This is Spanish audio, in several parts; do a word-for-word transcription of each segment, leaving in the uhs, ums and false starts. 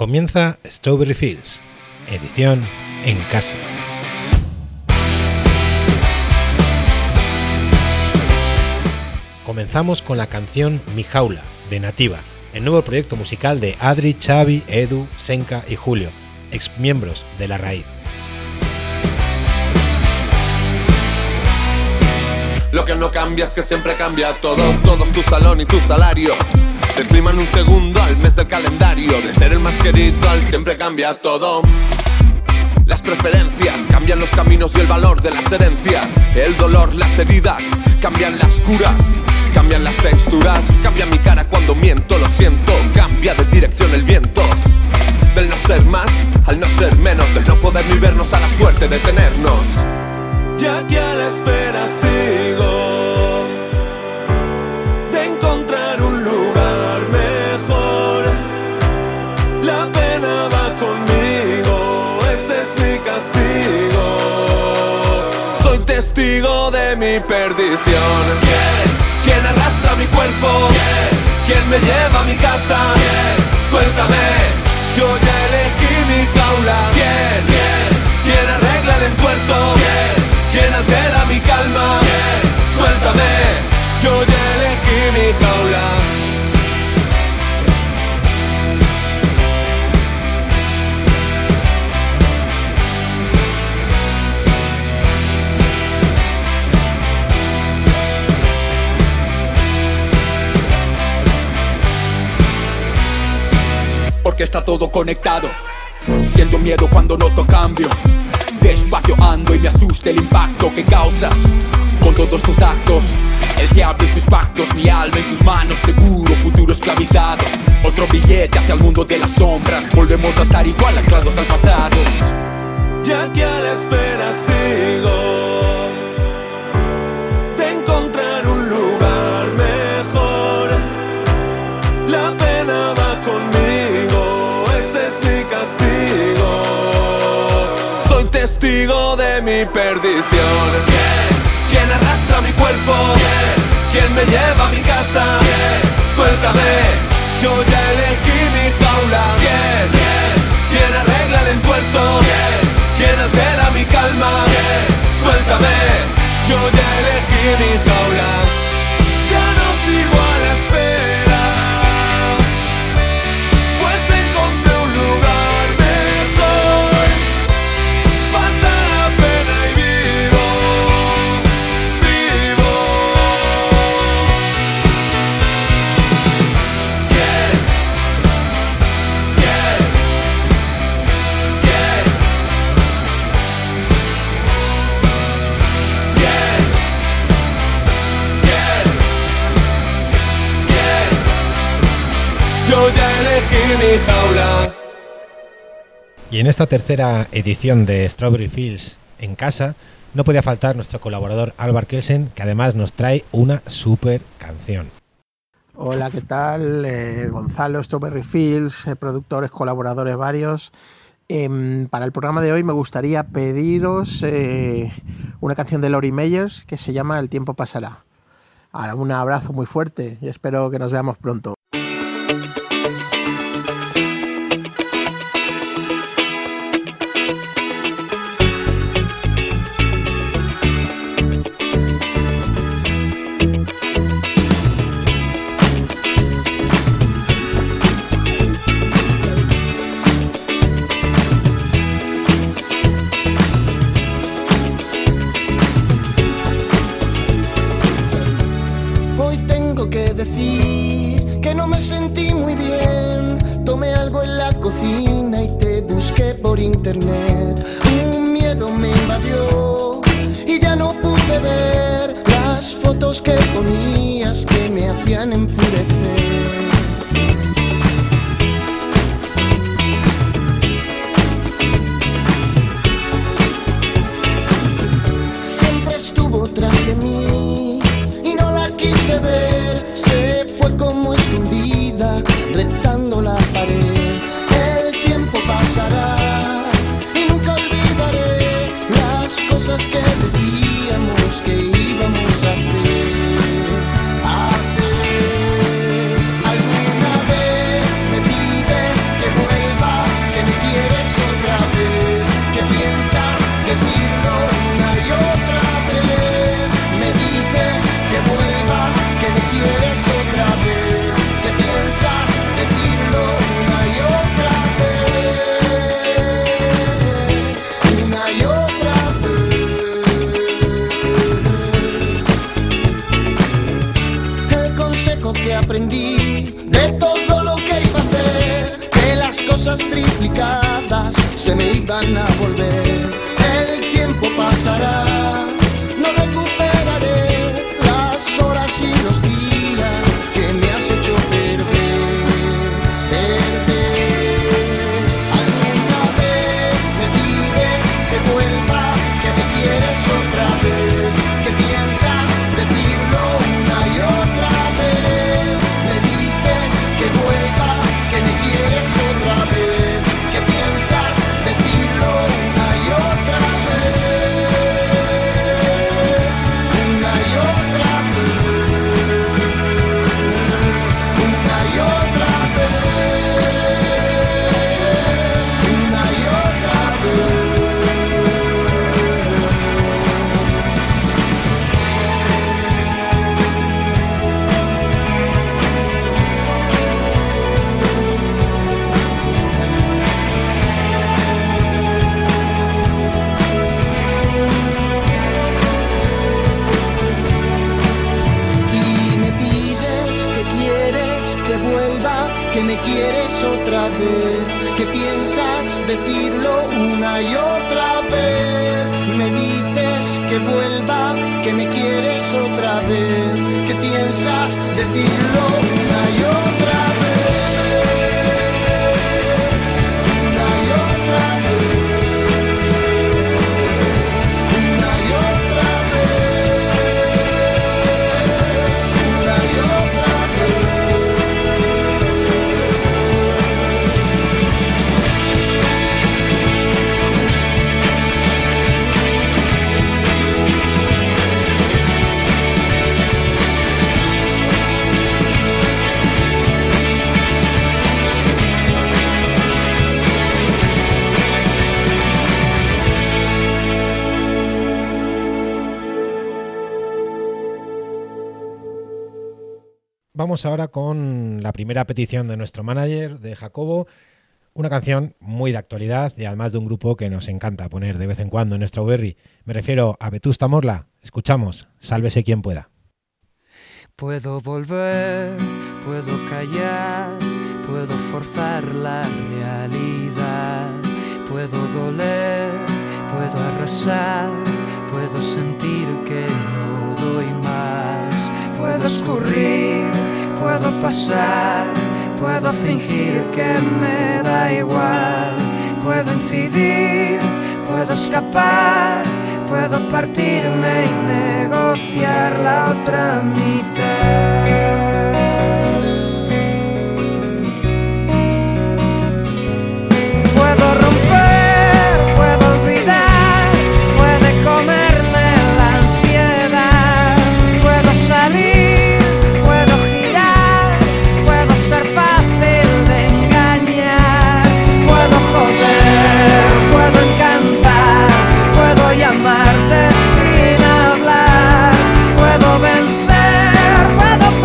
Comienza Strawberry Fields, edición en casa. Comenzamos con la canción Mi Jaula, de Nativa, el nuevo proyecto musical de Adri, Xavi, Edu, Senka y Julio, exmiembros de La Raíz. Lo que no cambia es que siempre cambia todo. Todo es tu salón y tu salario. Del clima en un segundo al mes del calendario. De ser el más querido al siempre cambia todo. Las preferencias, cambian los caminos y el valor de las herencias. El dolor, las heridas, cambian las curas. Cambian las texturas, cambia mi cara cuando miento, lo siento. Cambia de dirección el viento. Del no ser más al no ser menos. Del no poder ni vernos a la suerte de tenernos. Ya que a la espera sigo de encontrar un lugar mejor. La pena va conmigo, ese es mi castigo. Soy testigo de mi perdición. ¿Quién? ¿Quién arrastra mi cuerpo? ¿Quién? ¿Quién me lleva a mi casa? ¿Quién? Suéltame, yo ya elegí mi jaula. ¿Quién? ¿Quién? ¿Quién arregla el entuerto? ¿Quién? ¿Quién altera mi calma? ¿Quién? Suéltame, yo ya elegí mi jaula. Porque está todo conectado. Siento miedo cuando noto cambio. Despacio ando y me asusta el impacto que causas con todos tus actos. El diablo y sus pactos, mi alma en sus manos, seguro, futuro esclavizado. Otro billete hacia el mundo de las sombras. Volvemos a estar igual anclados al pasado. Ya que a la espera sigo de encontrar un lugar mejor. La pena va conmigo, ese es mi castigo. Soy testigo de mi perdición. ¿Quién? ¿Quién arrastra mi cuerpo? ¿Quién? ¿Quién me lleva a mi casa? ¿Quién? Suéltame, yo ya elegí mi jaula. ¿Quién? ¿Quién? ¿Quién arregla el entuerto? ¿Quién? ¿Quién altera mi calma? ¿Quién? Suéltame, yo ya elegí mi jaula. Ya no sigo a la espera, pues encontré un lugar mejor. Pasa la pena y vivo, vivo. ¿Quién? ¿Quién? ¿Quién? ¿Quién? ¿Quién? ¿Quién? Yo ya elegí mi jaula. Y en esta tercera edición de Strawberry Fields en casa no podía faltar nuestro colaborador Alvar Kelsen, que además nos trae una super canción. Hola, ¿qué tal? Eh, Gonzalo, Strawberry Fields, eh, productores, colaboradores varios. Eh, para el programa de hoy me gustaría pediros eh, una canción de Lori Meyers que se llama El tiempo pasará. Ahora, un abrazo muy fuerte y espero que nos veamos pronto. Hoy tengo que decir que no me sentí muy bien. Tomé algo en la cocina y te busqué por internet. Un miedo me invadió y ya no pude ver las fotos que ponías que me hacían enfurecer. Siempre estuvo tras de mí y no la quise ver. Se fue como escondida, reptando la pared. El tiempo pasará y nunca olvidaré las cosas que decíamos que íbamos a hacer. Hacer algo cosas triplicadas se me iban a volver. El tiempo pasará, no recuperaré las horas y los días que me has hecho perder, perder. Alguna vez me pides que vuelva, que me quieres otra vez, que piensas decirlo una y otra vez. Me dices que vuelva, que me quieres otra vez, que piensas decirlo una y otra vez, una y otra vez, una y otra vez, una y otra vez. Y me pides que quieres que vuelva, que me quieres otra vez, que piensas decirlo una y otra vez. Me dices que vuelva, que me quieres otra vez, que piensas decirlo una y otra vez, una y otra vez, una y otra vez, una y otra vez. Vamos ahora con la primera petición de nuestro manager, de Jacobo. Una canción muy de actualidad y además de un grupo que nos encanta poner de vez en cuando en Strawberry. Me refiero a Vetusta Morla. Escuchamos Sálvese quien pueda. Puedo volver, puedo callar, puedo forzar la realidad, puedo doler, puedo arrasar, puedo sentir que no doy más, puedo escurrir, puedo pasar, puedo fingir que me da igual, puedo incidir, puedo escapar, puedo partirme y negociar la otra mitad. Puedo romper, puedo olvidar, puede comerme la ansiedad, puedo salir, puedo girar, puedo ser fácil de engañar, puedo joder, puedo encantar, puedo llamarte sin hablar, puedo vencer, puedo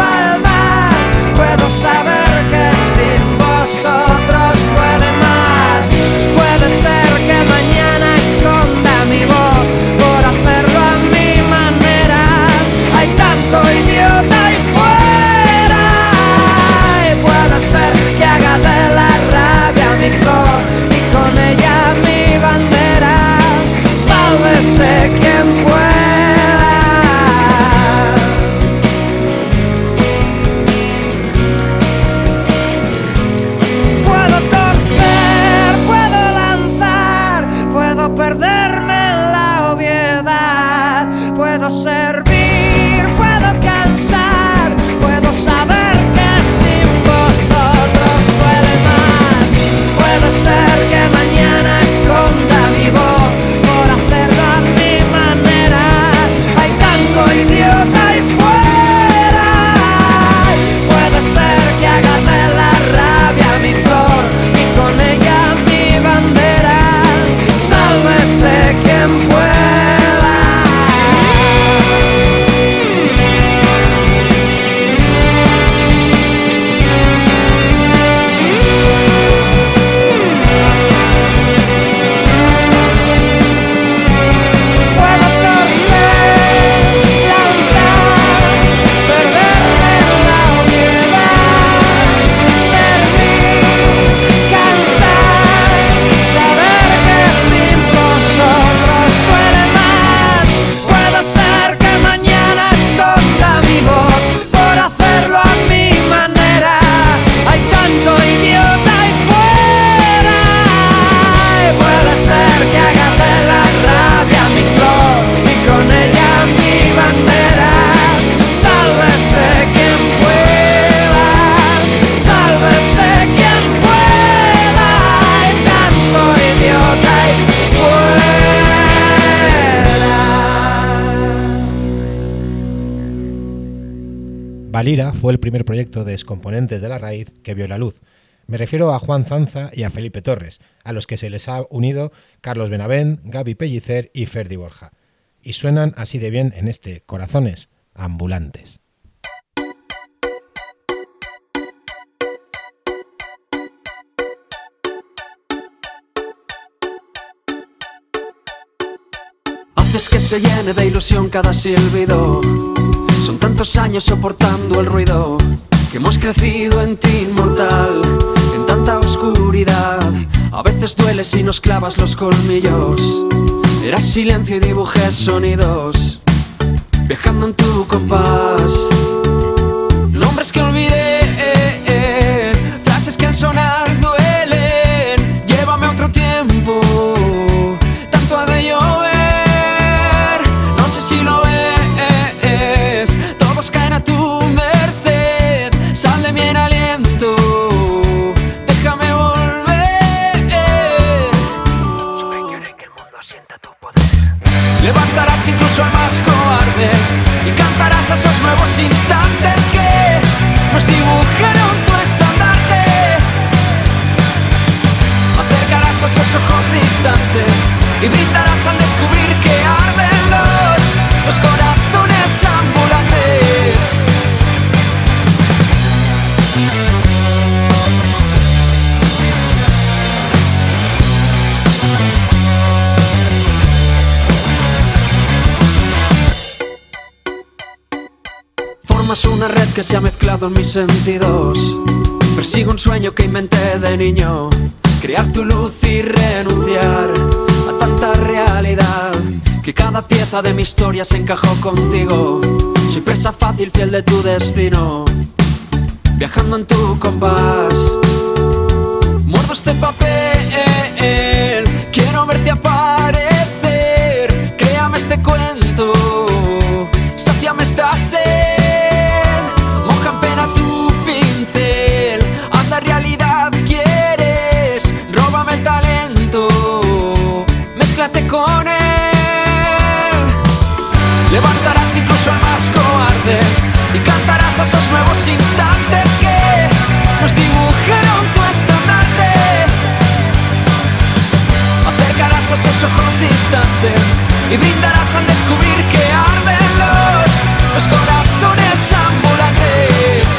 Valira fue el primer proyecto de Excomponentes de la Raíz que vio la luz. Me refiero a Juan Zanza y a Felipe Torres, a los que se les ha unido Carlos Benavent, Gaby Pellicer y Ferdi Borja. Y suenan así de bien en este Corazones Ambulantes. Haces que se llene de ilusión cada silbido. Son tantos años soportando el ruido que hemos crecido en ti inmortal, en tanta oscuridad. A veces duele si nos clavas los colmillos. Eras silencio y dibujé sonidos, viajando en tu compás. Nombres que olvidé, eh, eh, frases que al sonar duelen. Llévame a otro tiempo, tanto ha de llover. No sé si lo ves, todos caen a tu merced. Sal de mi aliento, déjame volver. Sube y haré que el mundo sienta tu poder. Levantarás incluso al más cobarde y cantarás a esos nuevos instantes que nos dibujaron tu estandarte. Acercarás a esos ojos distantes y brindarás al descubrir que arden los, los corazones ambulantes. Formas una red que se ha mezclado en mis sentidos. Persigo un sueño que inventé de niño, crear tu luz y renunciar a tanta realidad, que cada pieza de mi historia se encajó contigo. Soy presa fácil, fiel de tu destino, viajando en tu compás. Muerdo este papel, quiero verte aparecer. Créame este cuento, sáciame esta sed. Moja en pena tu pincel, haz la realidad quieres. Róbame el talento, mézclate con él. Levantarás incluso al más cobarde y cantarás a esos nuevos instantes que nos dibujaron tu estandarte. Acercarás a esos ojos distantes y brindarás al descubrir que arden los, los corazones ambulantes.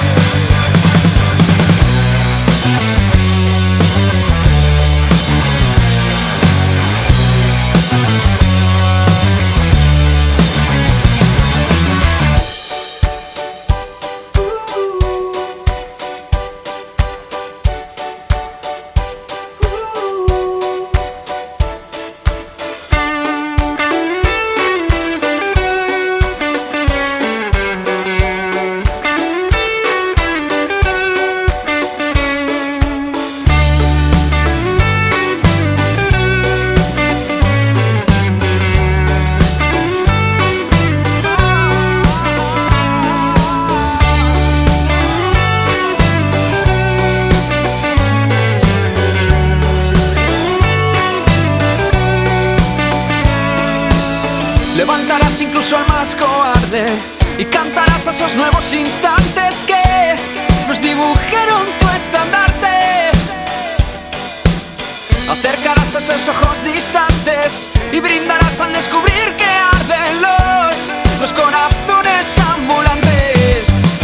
Levantarás incluso al más cobarde y cantarás a esos nuevos instantes que nos dibujaron tu estandarte. Acercarás a esos ojos distantes y brindarás al descubrir que arden los, los corazones ambulantes.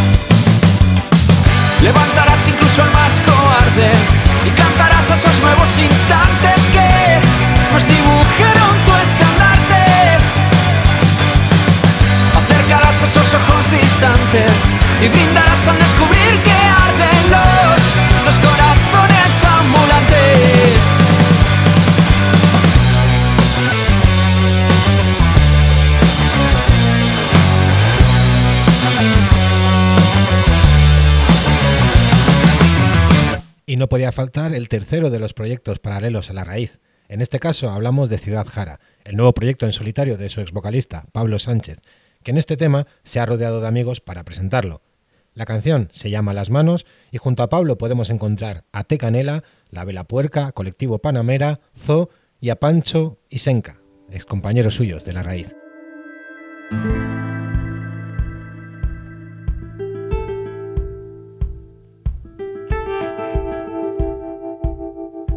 Levantarás incluso al más cobarde y cantarás a esos nuevos instantes que nos dibujaron tu estandarte. Acercarás a esos ojos distantes y brindarás al descubrir que arden los, los corazones ambulantes. Y no podía faltar el tercero de los proyectos paralelos a La Raíz. En este caso hablamos de Ciudad Jara, el nuevo proyecto en solitario de su exvocalista Pablo Sánchez, que en este tema se ha rodeado de amigos para presentarlo. La canción se llama Las Manos y junto a Pablo podemos encontrar a Te Canela, La Vela Puerca, Colectivo Panamera, Zoo y a Pancho y Senka, excompañeros suyos de La Raíz.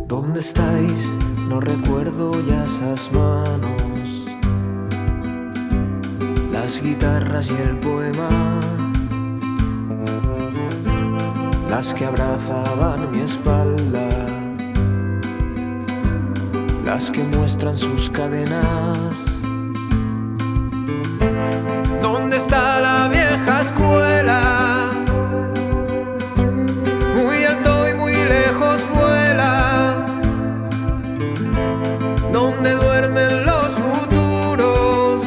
¿Dónde estáis? No recuerdo ya esas manos, las guitarras y el poema, las que abrazaban mi espalda, las que muestran sus cadenas. ¿Dónde está la vieja escuela? Muy alto y muy lejos vuela. ¿Dónde duermen los futuros?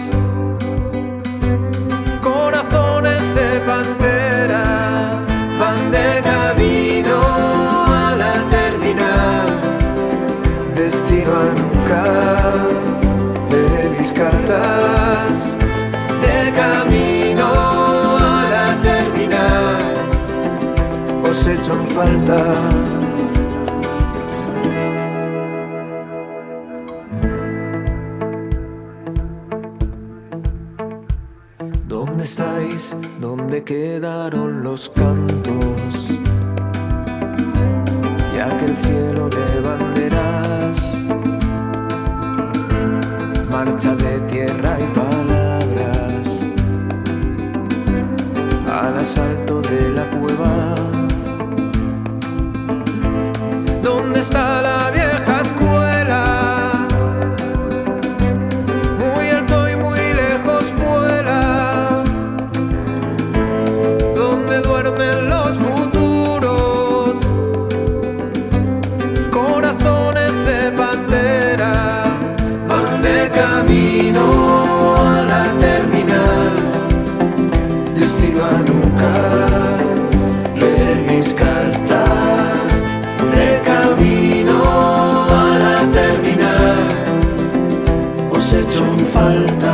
Corazones de pantera van de camino a la terminal, destino a nunca de mis cartas. De camino a la terminal, os echo en falta. ¿Dónde estáis? ¿Dónde quedaron los cantos? Y aquel cielo de banderas, marcha de tierra y palabras, al asalto de la cueva. ¿Dónde está la vieja escuela? Muy alto y muy lejos vuela. ¿Dónde duermen los futuros? Corazones de pantera van de camino a la terminal, destino a nunca leer mis cartas. De camino a la terminal, os echo en falta.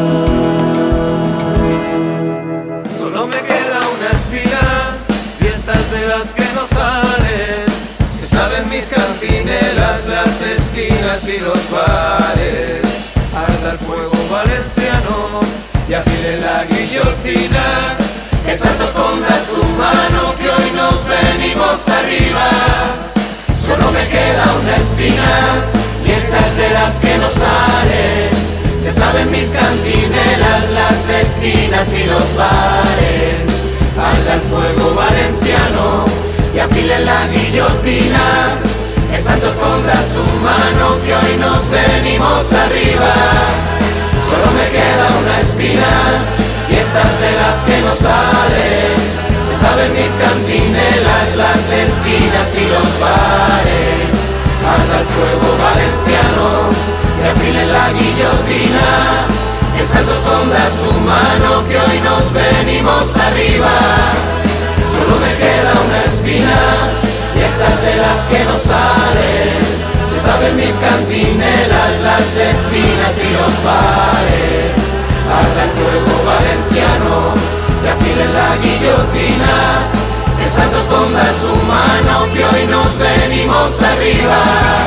Solo me queda una espina, y estas de las que no salen. Se saben mis cantinelas, las esquinas y los bares. Arda el fuego valenciano y afile la guillotina. Que Santos esconda su mano, que hoy nos venimos arriba. Solo me queda una espina, y esta es de las que no salen. Se saben mis cantinelas, las esquinas y los bares. Arda el fuego valenciano y afile la guillotina. Que Santos esconda su mano, que hoy nos venimos arriba. Solo me queda una espina, y estas de las que no salen. Se saben mis cantinelas, las esquinas y los bares. Arda el fuego valenciano y afile la guillotina. Que Santos esconda su mano, que hoy nos venimos arriba. Solo me queda una espina, y estas de las que no salen. Se saben mis cantinelas, las esquinas y los bares. Arda el fuego valenciano y afile la guillotina. Que Santos esconda su mano, que hoy nos venimos arriba.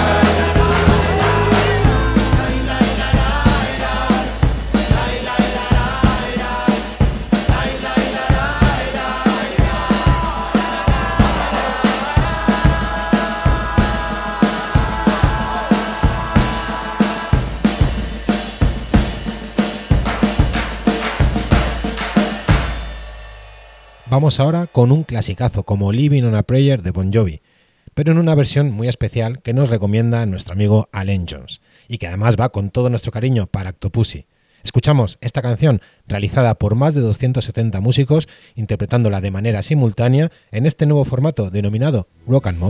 Vamos ahora con un clasicazo como Living on a Prayer de Bon Jovi, pero en una versión muy especial que nos recomienda nuestro amigo Alan Jones y que además va con todo nuestro cariño para Octopussy. Escuchamos esta canción realizada por más de doscientos setenta músicos interpretándola de manera simultánea en este nuevo formato denominado Rock and Mob.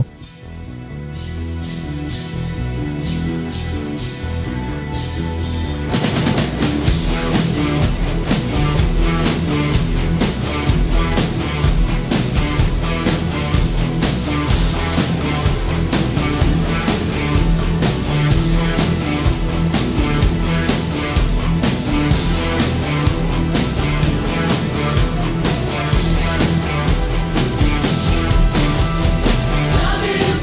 Tell me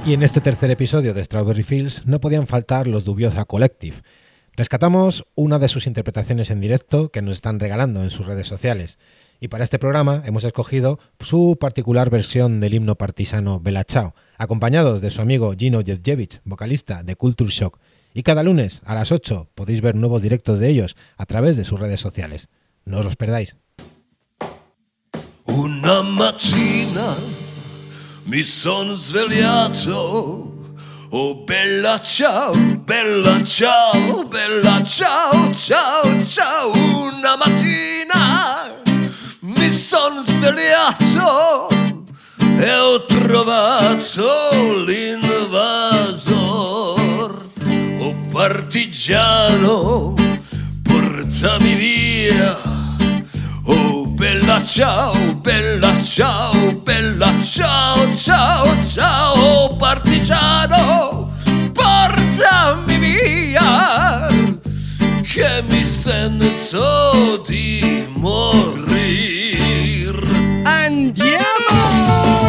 Y en este tercer episodio de Strawberry Fields no podían faltar los Dubiosa Collective. Rescatamos una de sus interpretaciones en directo que nos están regalando en sus redes sociales. Y para este programa hemos escogido su particular versión del himno partisano Bella Ciao, acompañados de su amigo Gino Jevjevich, vocalista de Culture Shock. Y cada lunes a las ocho podéis ver nuevos directos de ellos a través de sus redes sociales. No os los perdáis. Una mattina mi sono svegliato, oh bella ciao, bella ciao, bella ciao, ciao, ciao. Una mattina mi sono svegliato e ho trovato l'invasor. Oh partigiano, portami via. Oh bella ciao, bella ciao, bella ciao, ciao, ciao. Oh partigiano, portami via, che mi sento di morir. Andiamo!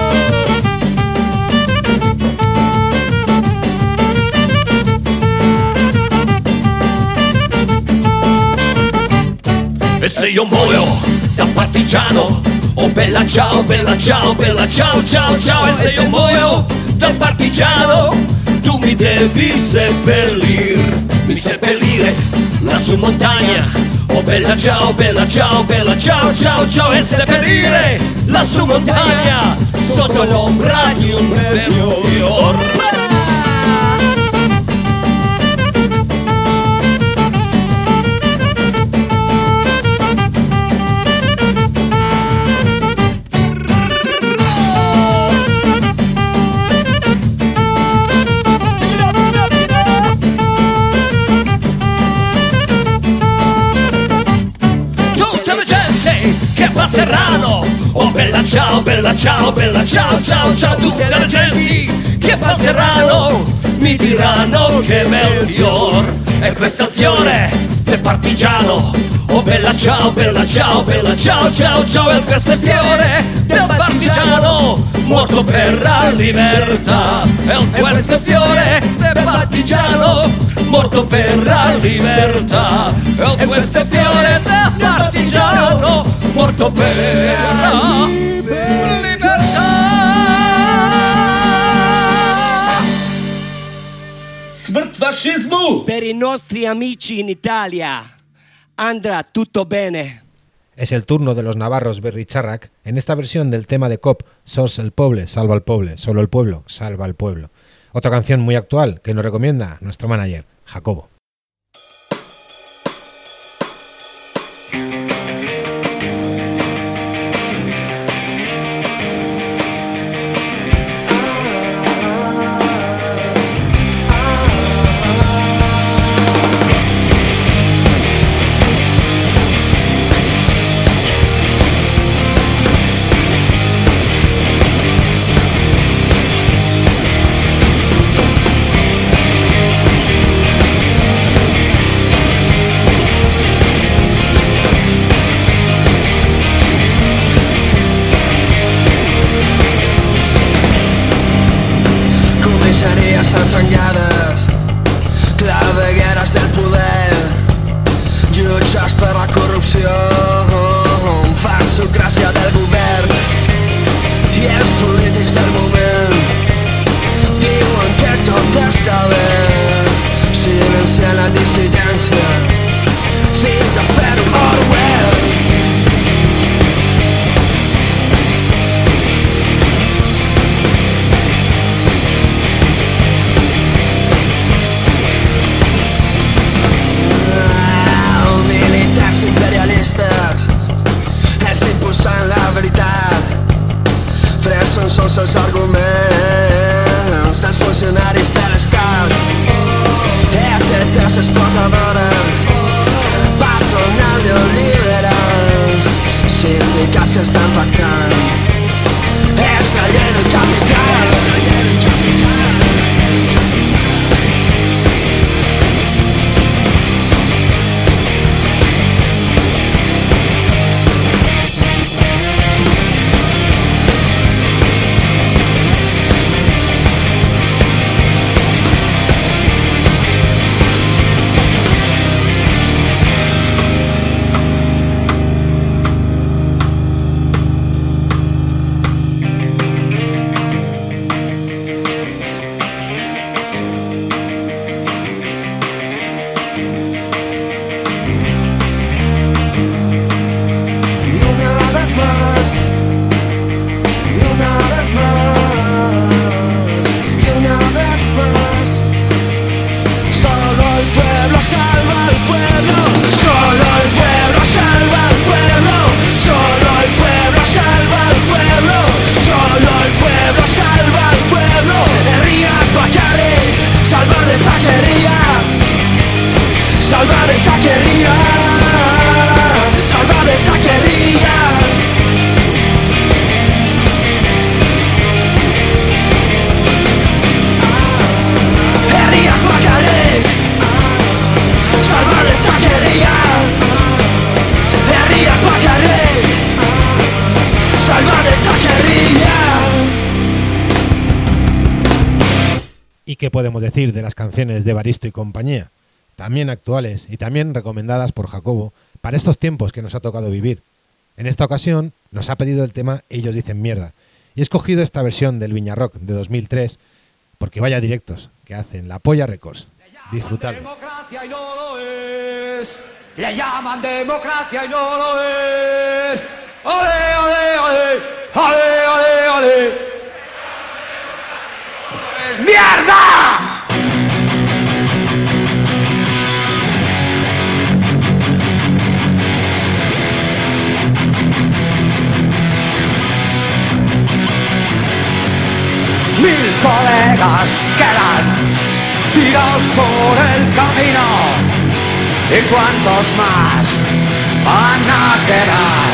E se io muoio da partigiano, oh bella ciao, bella ciao, bella ciao, ciao, ciao. E se io muoio da partigiano, tu mi devi seppellir, mi seppellire lassù in montagna. Oh bella ciao, bella ciao, bella ciao, ciao, ciao. E seppellire lassù in montagna, sotto l'ombra di un bel fior. Serrano, oh bella ciao, bella ciao, bella ciao, ciao, ciao. Tutte le genti che fa Serrano mi diranno che bel fior. E questo è il fiore del partigiano. Oh bella ciao, bella ciao, bella ciao, ciao, ciao. E questo è il fiore del partigiano morto per la libertà. E questo è il fiore del partigiano morto per la libertà. E questo è il fiore del partigiano morto per la libertà. Smrt fascismo! Per i nostri amici in Italia andrà tutto bene. Es el turno de los navarros Berricharrac en esta versión del tema de Cop, Sos el poble, salva al poble, solo el pueblo, salva al pueblo. Otra canción muy actual que nos recomienda nuestro manager, Jacobo. We'll be right back. Salvar esa querría, salvar esa querría. Herriak bakarrik, salvar esa querría. Herriak bakarrik, salvar esa querría. ¿Y qué podemos decir de las canciones de Evaristo y compañía? También actuales y también recomendadas por Jacobo para estos tiempos que nos ha tocado vivir. En esta ocasión nos ha pedido el tema Ellos dicen mierda y he escogido esta versión del Viña Rock de dos mil tres porque vaya directos que hacen La Polla Records. Disfrutadlo. Democracia y no lo es. Le llaman democracia y no lo es. ¡Ole, ole, ole! ¡Ole, ole, ole! ¡Es mierda! Mil colegas quedan tirados por el camino. ¿Y cuántos más van a quedar?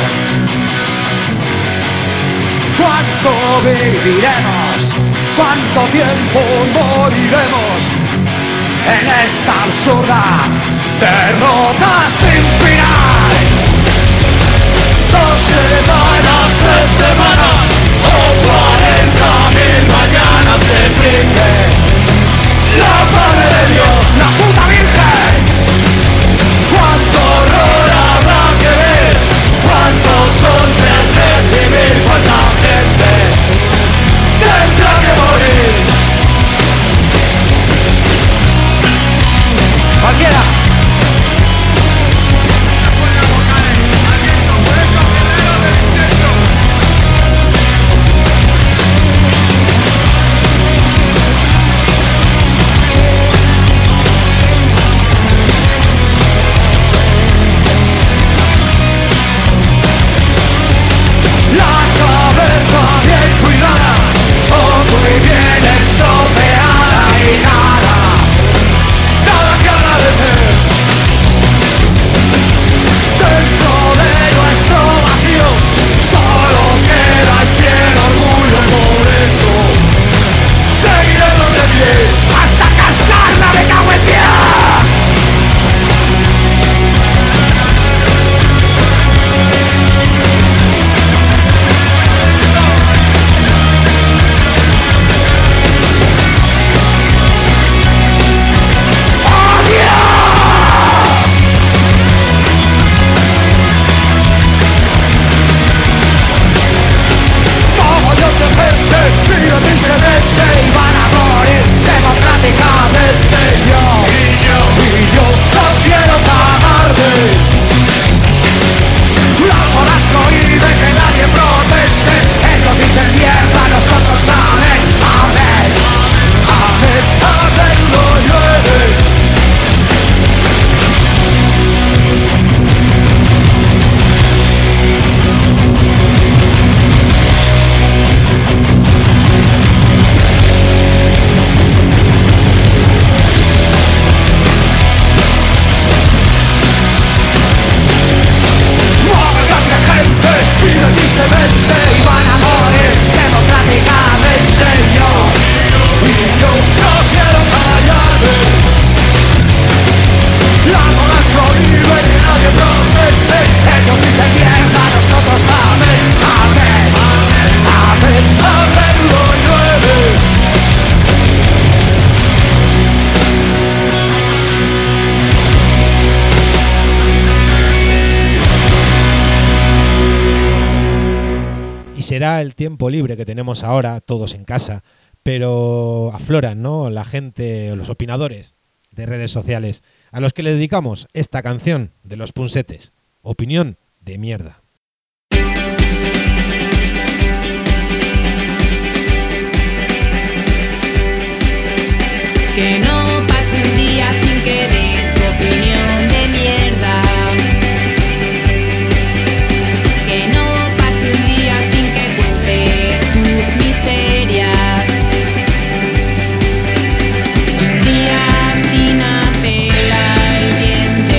¿Cuánto viviremos? ¿Cuánto tiempo moriremos en esta absurda derrota sin final? Dos semanas, tres semanas o cuarenta mil mañanas se brinde la madre de Dios, la puta virgen. Cuánto horror habrá que ver, cuántos golpes recibir, cuánta gente tendrá que morir. Cualquiera. Será el tiempo libre que tenemos ahora, todos en casa, pero afloran, ¿no?, la gente, los opinadores de redes sociales, a los que le dedicamos esta canción de los Punsetes, Opinión de Mierda. Que no pase un día sin que des tu opinión de mierda. Que no pase un día sin que cuentes tus miserias. Un día sin hacer al bien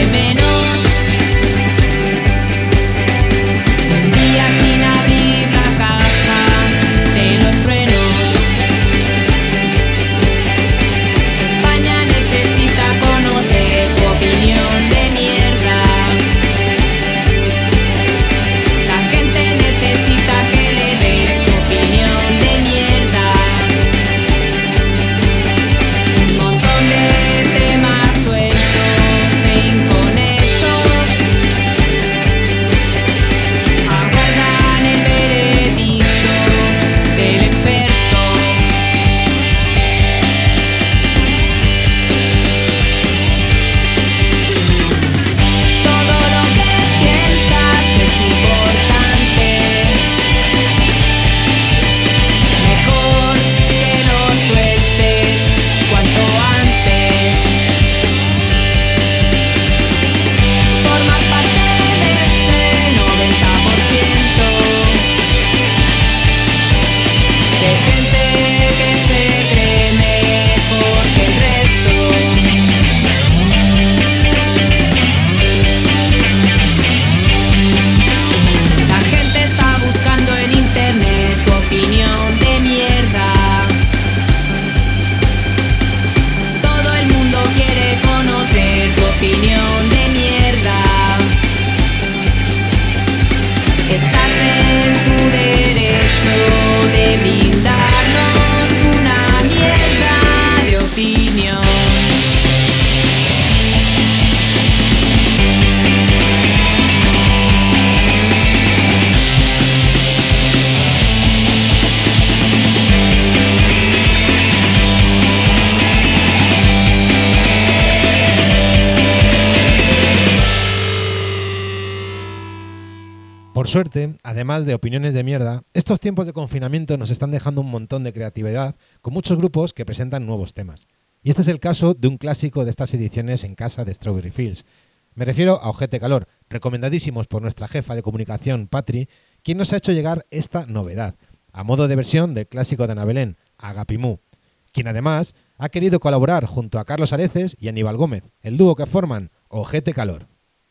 suerte, además de opiniones de mierda, estos tiempos de confinamiento nos están dejando un montón de creatividad con muchos grupos que presentan nuevos temas. Y este es el caso de un clásico de estas ediciones en casa de Strawberry Fields. Me refiero a Ojete Calor, recomendadísimos por nuestra jefa de comunicación, Patri, quien nos ha hecho llegar esta novedad, a modo de versión del clásico de Ana Belén, Agapimú, quien además ha querido colaborar junto a Carlos Areces y Aníbal Gómez, el dúo que forman Ojete Calor.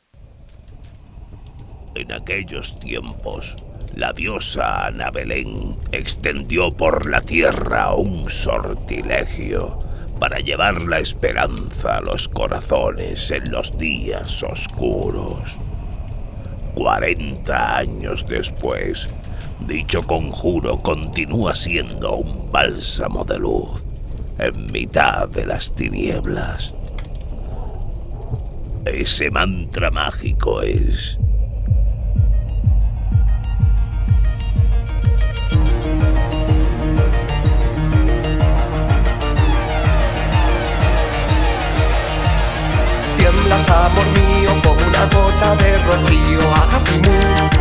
En aquellos tiempos, la diosa Ana Belén extendió por la tierra un sortilegio para llevar la esperanza a los corazones en los días oscuros. Cuarenta años después, dicho conjuro continúa siendo un bálsamo de luz en mitad de las tinieblas. Ese mantra mágico es: tiemblas, amor mío, como una gota de rocío, Agapimú.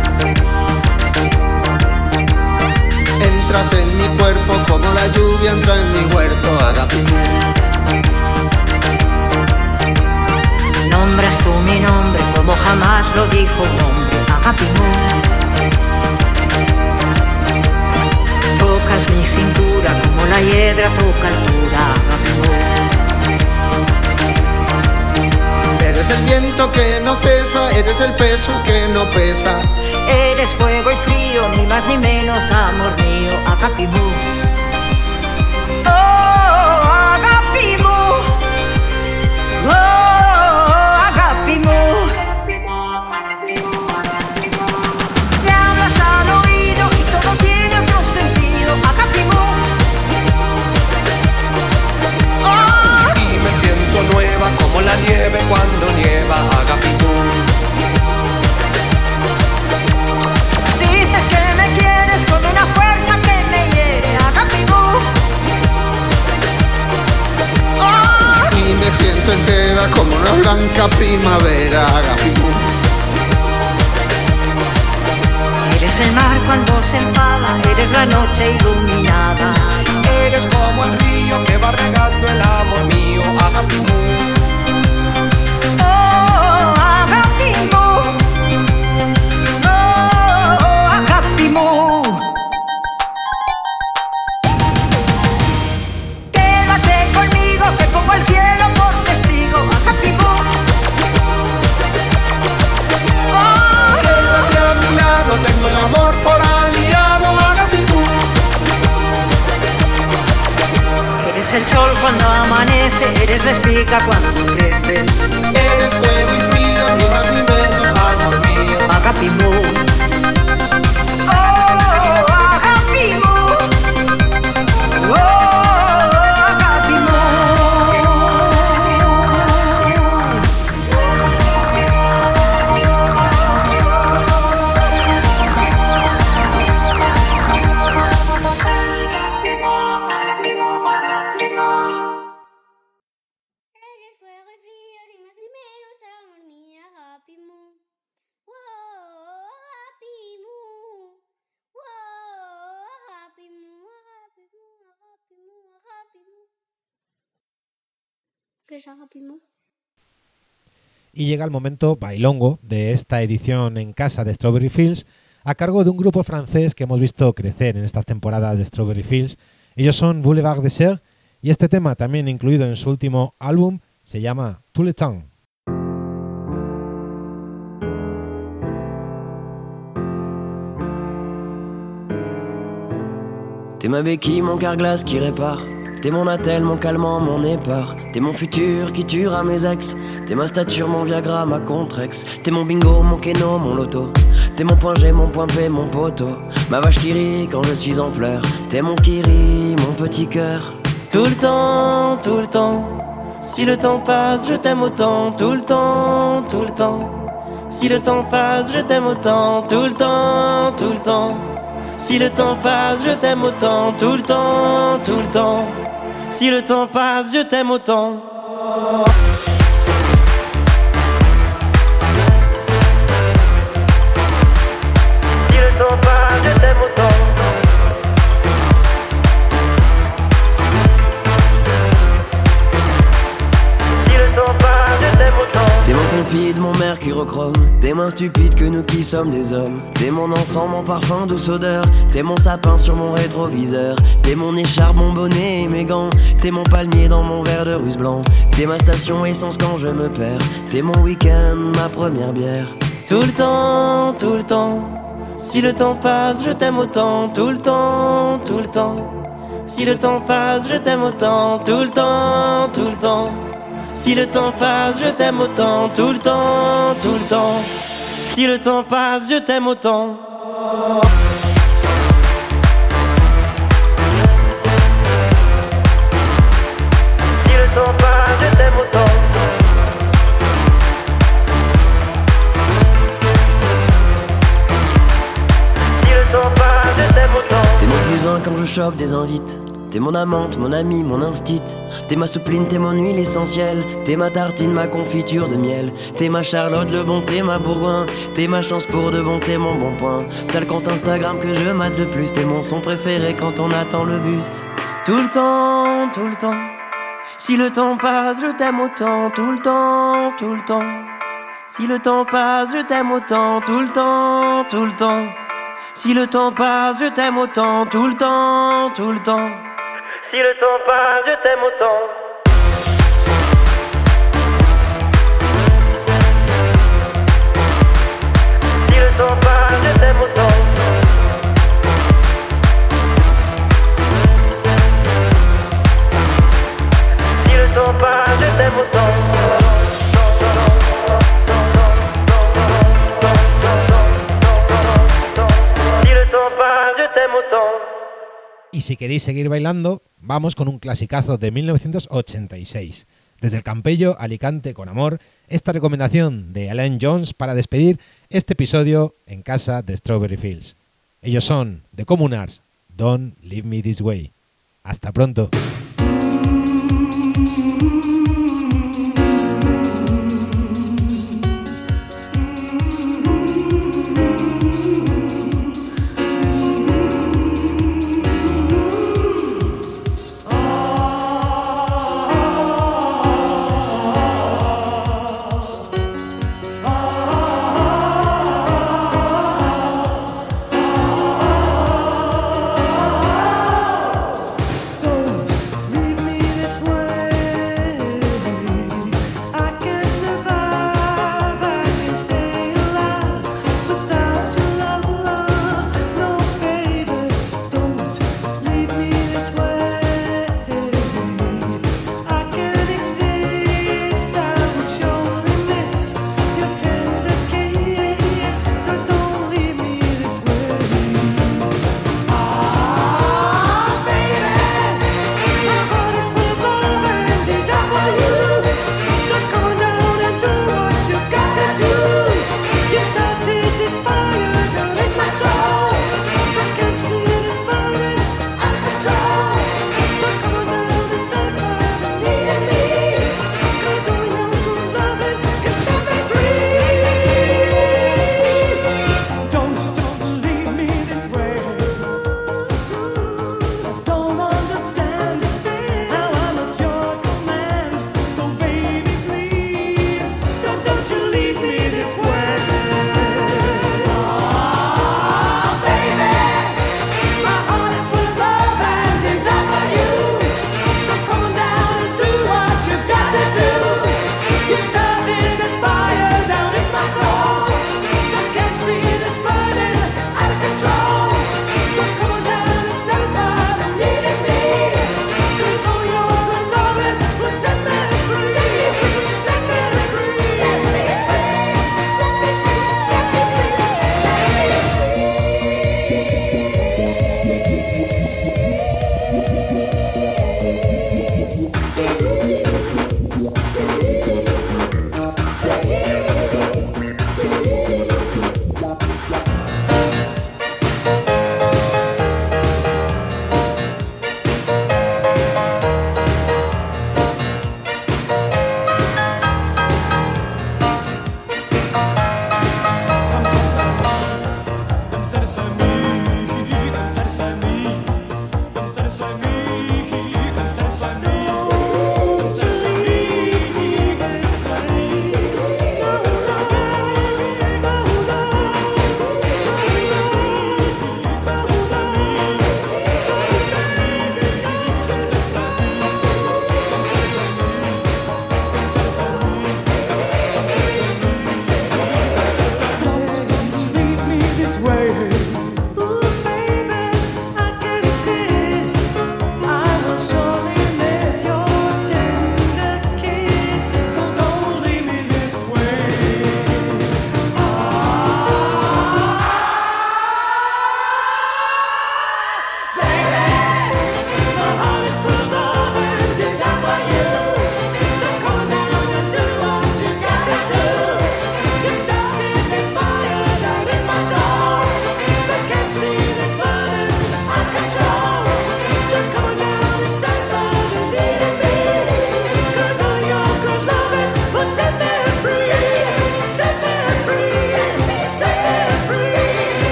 Entras en mi cuerpo como la lluvia entra en mi huerto, Agapimú. Nombras tú mi nombre como jamás lo dijo un hombre, Agapimú. Tocas mi cintura como la hiedra toca altura, Agapimú. Eres el viento que no cesa, eres el peso que no pesa. Eres fuego y frío, ni más ni menos, amor mío, Agapimú. Oh, Agapimú. Oh, Agapimú. Te hablas al oído y todo tiene otro sentido, Agapimú. Oh. Y me siento nueva como la nieve cuando nieva, Agapimú. Dices que me quieres con una fuerza que me hiere, Agapimú. Oh. Y me siento entera como una blanca primavera, Agapimú. Eres el mar cuando se enfada, eres la noche iluminada. Eres como el río que va regando el amor mío, Agapimú. Oh, Agapimú. Oh, Agapimú. Quédate conmigo que pongo el cielo por testigo, Agapimú. Oh. Quédate a mi lado, tengo el amor por aliado, Agapimú. Eres el sol cuando amanece, eres la espiga cuando crece. Eres fuego y frío, ni más ni menos, amor mío, Agapimú. Oh, Agapimú. Oh, Y llega el momento bailongo de esta edición en casa de Strawberry Fields, a cargo de un grupo francés que hemos visto crecer en estas temporadas de Strawberry Fields. Ellos son Boulevard Désert y este tema, también incluido en su último álbum, se llama Tout le temps. T'es ma béquille, mon carglass qui répare. T'es mon attel, mon calmant, mon épar. T'es mon futur qui tuera mes ex. T'es ma stature, mon Viagra, ma Contrex. T'es mon bingo, mon keno, mon loto. T'es mon point G, mon point P, mon poteau. Ma vache qui rit quand je suis en pleurs. T'es mon kiri, mon petit cœur. Tout le temps, tout le temps. Si le temps passe, je t'aime autant. Tout le temps, tout le temps. Si le temps passe, je t'aime autant. Tout le temps, tout le temps. Si le temps passe, je t'aime autant. Tout le temps, tout le temps. Si le temps passe, je t'aime autant. limpide, mon mercurochrome. T'es moins stupide que nous qui sommes des hommes. T'es mon encens, mon parfum, douce odeur. T'es mon sapin sur mon rétroviseur. T'es mon écharpe, mon bonnet et mes gants. T'es mon palmier dans mon verre de russe blanc. T'es ma station essence quand je me perds. T'es mon week-end, ma première bière. Tout le temps, tout le temps. Si le temps passe, je t'aime autant. Tout le temps, tout le temps. Si le temps passe, je t'aime autant. Tout le temps, tout le temps. Si le temps passe, je t'aime autant. Tout le temps, tout le temps. Si le temps passe, je t'aime autant. Si le temps passe, je t'aime autant. Si le temps passe, je t'aime autant. T'es mon plus un quand je chope des invites. T'es mon amante, mon ami, mon instit. T'es ma soupline, t'es mon huile essentielle. T'es ma tartine, ma confiture de miel. T'es ma Charlotte, le bon, t'es ma Bourgoin. T'es ma chance pour de bon, t'es mon bon point. T'as le compte Instagram que je mate le plus. T'es mon son préféré quand on attend le bus. Tout le temps, tout le temps. Si le temps passe, je t'aime autant. Tout le temps, tout le temps. Si le temps passe, je t'aime autant. Tout le temps, tout le temps. Si le temps passe, je t'aime autant. Tout le temps, tout le temps. Si le temps passe, je t'aime autant. Si le temps passe, je t'aime autant. Si le temps passe, je t'aime autant. Si le temps passe, je t'aime autant. Y si queréis seguir bailando, vamos con un clasicazo de mil novecientos ochenta y seis. Desde el Campello, Alicante con amor, esta recomendación de Alain Jones para despedir este episodio en casa de Strawberry Fields. Ellos son The Communards, Don't Leave Me This Way. Hasta pronto. Mm-hmm.